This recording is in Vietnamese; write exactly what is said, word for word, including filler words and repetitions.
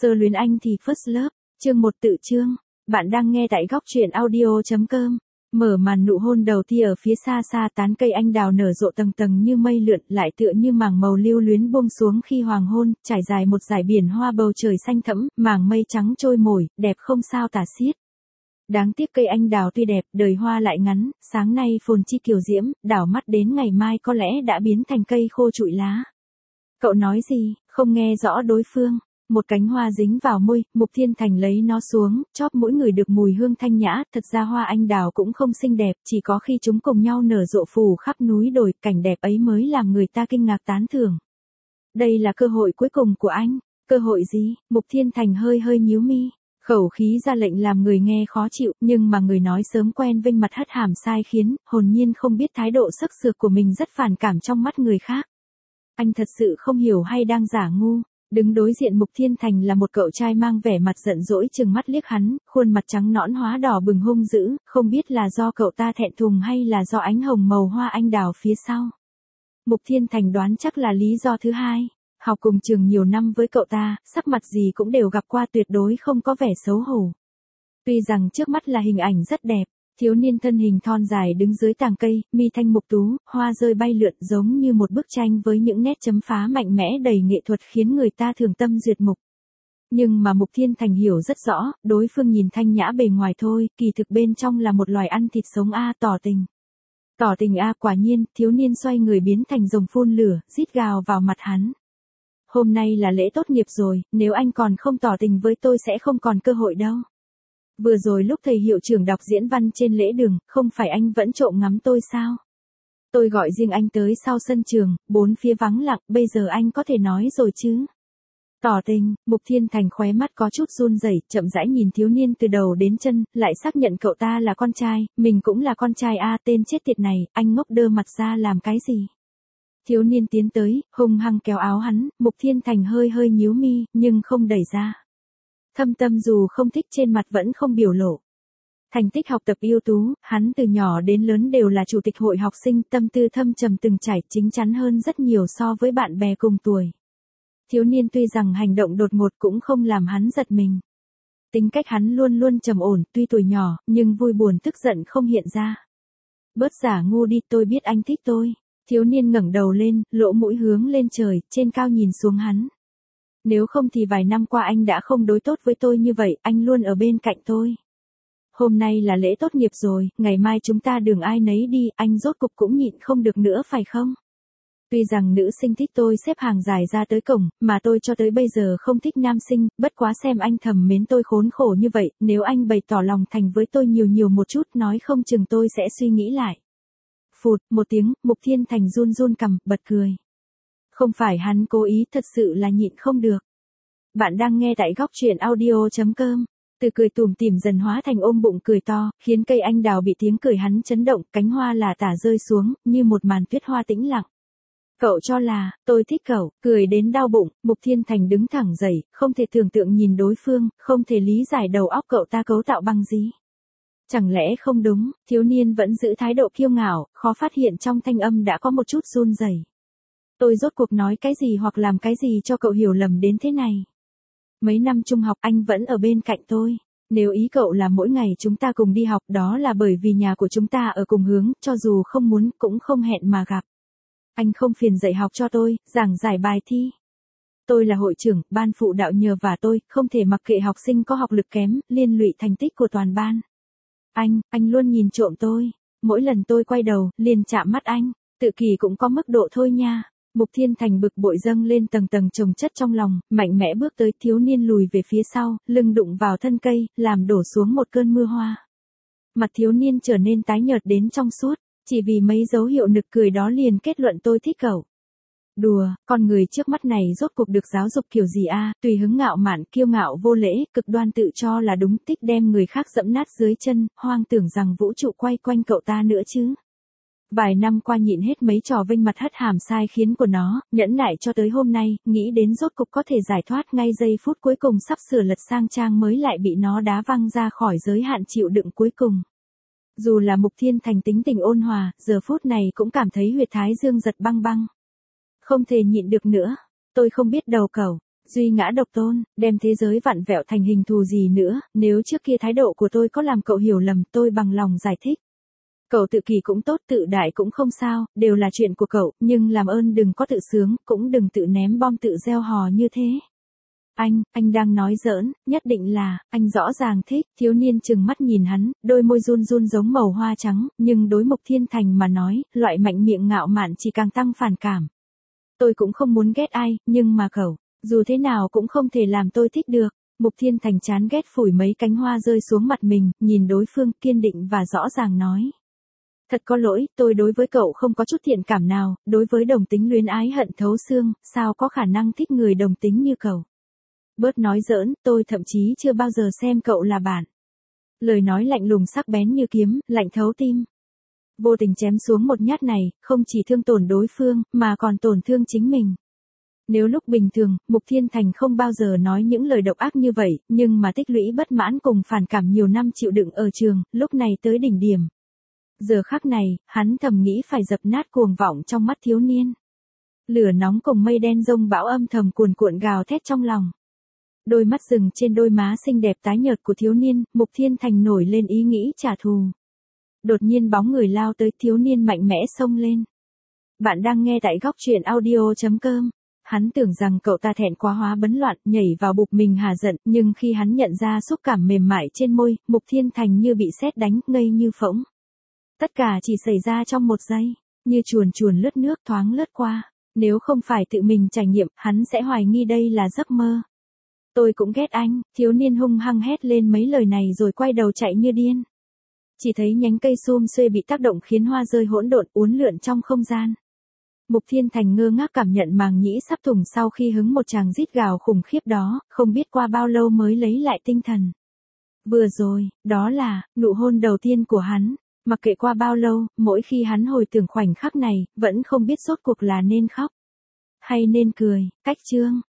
Sơ luyến anh thì first love, chương một tự chương. Bạn đang nghe tại góc truyện audio.com. Mở màn nụ hôn đầu thì ở phía xa xa tán cây anh đào nở rộ tầng tầng như mây lượn lại tựa như mảng màu lưu luyến buông xuống khi hoàng hôn, trải dài một dải biển hoa bầu trời xanh thẫm, mảng mây trắng trôi nổi, đẹp không sao tả xiết. Đáng tiếc cây anh đào tuy đẹp, đời hoa lại ngắn, sáng nay phồn chi kiều diễm, đảo mắt đến ngày mai có lẽ đã biến thành cây khô trụi lá. Cậu nói gì, không nghe rõ đối phương. Một cánh hoa dính vào môi, Mục Thiên Thành lấy nó xuống, chóp mỗi người được mùi hương thanh nhã, thật ra hoa anh đào cũng không xinh đẹp, chỉ có khi chúng cùng nhau nở rộ phủ khắp núi đồi, cảnh đẹp ấy mới làm người ta kinh ngạc tán thưởng. Đây là cơ hội cuối cùng của anh. Cơ hội gì? Mục Thiên Thành hơi hơi nhíu mi. Khẩu khí ra lệnh làm người nghe khó chịu, nhưng mà người nói sớm quen vênh mặt hất hàm sai khiến, hồn nhiên không biết thái độ sắc sược của mình rất phản cảm trong mắt người khác. Anh thật sự không hiểu hay đang giả ngu. Đứng đối diện Mục Thiên Thành là một cậu trai mang vẻ mặt giận dỗi chừng mắt liếc hắn, khuôn mặt trắng nõn hóa đỏ bừng hung dữ, không biết là do cậu ta thẹn thùng hay là do ánh hồng màu hoa anh đào phía sau. Mục Thiên Thành đoán chắc là lý do thứ hai, học cùng trường nhiều năm với cậu ta, sắc mặt gì cũng đều gặp qua tuyệt đối không có vẻ xấu hổ. Tuy rằng trước mắt là hình ảnh rất đẹp. Thiếu niên thân hình thon dài đứng dưới tàng cây, mi thanh mục tú, hoa rơi bay lượn giống như một bức tranh với những nét chấm phá mạnh mẽ đầy nghệ thuật khiến người ta thường tâm duyệt mục. Nhưng mà Mục Thiên Thành hiểu rất rõ, đối phương nhìn thanh nhã bề ngoài thôi, kỳ thực bên trong là một loài ăn thịt sống a tỏ tình. Tỏ tình a quả nhiên, thiếu niên xoay người biến thành rồng phun lửa, rít gào vào mặt hắn. Hôm nay là lễ tốt nghiệp rồi, nếu anh còn không tỏ tình với tôi sẽ không còn cơ hội đâu. Vừa rồi lúc thầy hiệu trưởng đọc diễn văn trên lễ đường, không phải anh vẫn trộm ngắm tôi sao? Tôi gọi riêng anh tới sau sân trường, bốn phía vắng lặng, bây giờ anh có thể nói rồi chứ? Tỏ tình, Mục Thiên Thành khóe mắt có chút run rẩy, chậm rãi nhìn thiếu niên từ đầu đến chân, lại xác nhận cậu ta là con trai, mình cũng là con trai a tên chết tiệt này, anh ngốc đơ mặt ra làm cái gì? Thiếu niên tiến tới, hung hăng kéo áo hắn, Mục Thiên Thành hơi hơi nhíu mi, nhưng không đẩy ra. Thâm tâm dù không thích trên mặt vẫn không biểu lộ. Thành tích học tập ưu tú, hắn từ nhỏ đến lớn đều là chủ tịch hội học sinh, tâm tư thâm trầm từng trải, chín chắn hơn rất nhiều so với bạn bè cùng tuổi. Thiếu niên tuy rằng hành động đột ngột cũng không làm hắn giật mình. Tính cách hắn luôn luôn trầm ổn, tuy tuổi nhỏ, nhưng vui buồn tức giận không hiện ra. Bớt giả ngu đi, tôi biết anh thích tôi. Thiếu niên ngẩng đầu lên, lỗ mũi hướng lên trời, trên cao nhìn xuống hắn. Nếu không thì vài năm qua anh đã không đối tốt với tôi như vậy, anh luôn ở bên cạnh tôi. Hôm nay là lễ tốt nghiệp rồi, ngày mai chúng ta đường ai nấy đi, anh rốt cục cũng nhịn không được nữa phải không? Tuy rằng nữ sinh thích tôi xếp hàng dài ra tới cổng, mà tôi cho tới bây giờ không thích nam sinh, bất quá xem anh thầm mến tôi khốn khổ như vậy, nếu anh bày tỏ lòng thành với tôi nhiều nhiều một chút nói không chừng tôi sẽ suy nghĩ lại. Phụt, một tiếng, Mục Thiên Thành run run cằm, bật cười. Không phải hắn cố ý, thật sự là nhịn không được. Bạn đang nghe tại góc truyện audio.com. Từ cười tủm tỉm dần hóa thành ôm bụng cười to, khiến cây anh đào bị tiếng cười hắn chấn động, cánh hoa là tả rơi xuống, như một màn tuyết hoa tĩnh lặng. Cậu cho là, tôi thích cậu, cười đến đau bụng, Mục Thiên Thành đứng thẳng dậy, không thể tưởng tượng nhìn đối phương, không thể lý giải đầu óc cậu ta cấu tạo bằng gì. Chẳng lẽ không đúng, thiếu niên vẫn giữ thái độ kiêu ngạo, khó phát hiện trong thanh âm đã có một chút run rẩy. Tôi rốt cuộc nói cái gì hoặc làm cái gì cho cậu hiểu lầm đến thế này. Mấy năm trung học anh vẫn ở bên cạnh tôi. Nếu ý cậu là mỗi ngày chúng ta cùng đi học đó là bởi vì nhà của chúng ta ở cùng hướng, cho dù không muốn cũng không hẹn mà gặp. Anh không phiền dạy học cho tôi, giảng giải bài thi. Tôi là hội trưởng, ban phụ đạo nhờ và tôi, không thể mặc kệ học sinh có học lực kém, liên lụy thành tích của toàn ban. Anh, anh luôn nhìn trộm tôi. Mỗi lần tôi quay đầu, liền chạm mắt anh. Tự kỷ cũng có mức độ thôi nha. Mục Thiên Thành bực bội dâng lên tầng tầng chồng chất trong lòng, mạnh mẽ bước tới, thiếu niên lùi về phía sau, lưng đụng vào thân cây, làm đổ xuống một cơn mưa hoa. Mặt thiếu niên trở nên tái nhợt đến trong suốt, chỉ vì mấy dấu hiệu nực cười đó liền kết luận tôi thích cậu. Đùa, con người trước mắt này rốt cuộc được giáo dục kiểu gì a? Tùy hứng ngạo mạn, kiêu ngạo vô lễ, cực đoan tự cho là đúng, tích đem người khác dẫm nát dưới chân, hoang tưởng rằng vũ trụ quay quanh cậu ta nữa chứ. Vài năm qua nhịn hết mấy trò vênh mặt hất hàm sai khiến của nó, nhẫn nại cho tới hôm nay, nghĩ đến rốt cục có thể giải thoát ngay giây phút cuối cùng sắp sửa lật sang trang mới lại bị nó đá văng ra khỏi giới hạn chịu đựng cuối cùng. Dù là Mục Thiên Thành tính tình ôn hòa, giờ phút này cũng cảm thấy huyệt thái dương giật băng băng. Không thể nhịn được nữa, tôi không biết đầu cậu, Duy ngã độc tôn, đem thế giới vặn vẹo thành hình thù gì nữa, nếu trước kia thái độ của tôi có làm cậu hiểu lầm, tôi bằng lòng giải thích. Cậu tự kỷ cũng tốt, tự đại cũng không sao, đều là chuyện của cậu, nhưng làm ơn đừng có tự sướng, cũng đừng tự ném bom tự gieo hò như thế. Anh, anh đang nói giỡn, nhất định là, anh rõ ràng thích, thiếu niên chừng mắt nhìn hắn, đôi môi run run giống màu hoa trắng, nhưng đối Mục Thiên Thành mà nói, loại mạnh miệng ngạo mạn chỉ càng tăng phản cảm. Tôi cũng không muốn ghét ai, nhưng mà cậu, dù thế nào cũng không thể làm tôi thích được. Mục Thiên Thành chán ghét phủi mấy cánh hoa rơi xuống mặt mình, nhìn đối phương kiên định và rõ ràng nói. Thật có lỗi, tôi đối với cậu không có chút thiện cảm nào, đối với đồng tính luyến ái hận thấu xương, sao có khả năng thích người đồng tính như cậu. Bớt nói giỡn, tôi thậm chí chưa bao giờ xem cậu là bạn. Lời nói lạnh lùng sắc bén như kiếm, lạnh thấu tim. Vô tình chém xuống một nhát này, không chỉ thương tổn đối phương, mà còn tổn thương chính mình. Nếu lúc bình thường, Mục Thiên Thành không bao giờ nói những lời độc ác như vậy, nhưng mà tích lũy bất mãn cùng phản cảm nhiều năm chịu đựng ở trường, lúc này tới đỉnh điểm. Giờ khắc này, hắn thầm nghĩ phải dập nát cuồng vọng trong mắt thiếu niên. Lửa nóng cùng mây đen rông bão âm thầm cuồn cuộn gào thét trong lòng. Đôi mắt rừng trên đôi má xinh đẹp tái nhợt của thiếu niên, Mục Thiên Thành nổi lên ý nghĩ trả thù. Đột nhiên bóng người lao tới, thiếu niên mạnh mẽ xông lên. Bạn đang nghe tại góc truyện audio chấm com. Hắn tưởng rằng cậu ta thẹn quá hóa bấn loạn, nhảy vào bục mình hà giận, nhưng khi hắn nhận ra xúc cảm mềm mại trên môi, Mục Thiên Thành như bị sét đánh, ngây như phỗng. Tất cả chỉ xảy ra trong một giây, như chuồn chuồn lướt nước thoáng lướt qua. Nếu không phải tự mình trải nghiệm, hắn sẽ hoài nghi đây là giấc mơ. Tôi cũng ghét anh, thiếu niên hung hăng hét lên mấy lời này rồi quay đầu chạy như điên. Chỉ thấy nhánh cây sum xuê bị tác động khiến hoa rơi hỗn độn uốn lượn trong không gian. Mục Thiên Thành ngơ ngác cảm nhận màng nhĩ sắp thủng sau khi hứng một tràng rít gào khủng khiếp đó, không biết qua bao lâu mới lấy lại tinh thần. Vừa rồi, đó là, nụ hôn đầu tiên của hắn. Mặc kệ qua bao lâu, mỗi khi hắn hồi tưởng khoảnh khắc này, vẫn không biết rốt cuộc là nên khóc hay nên cười. Cách chương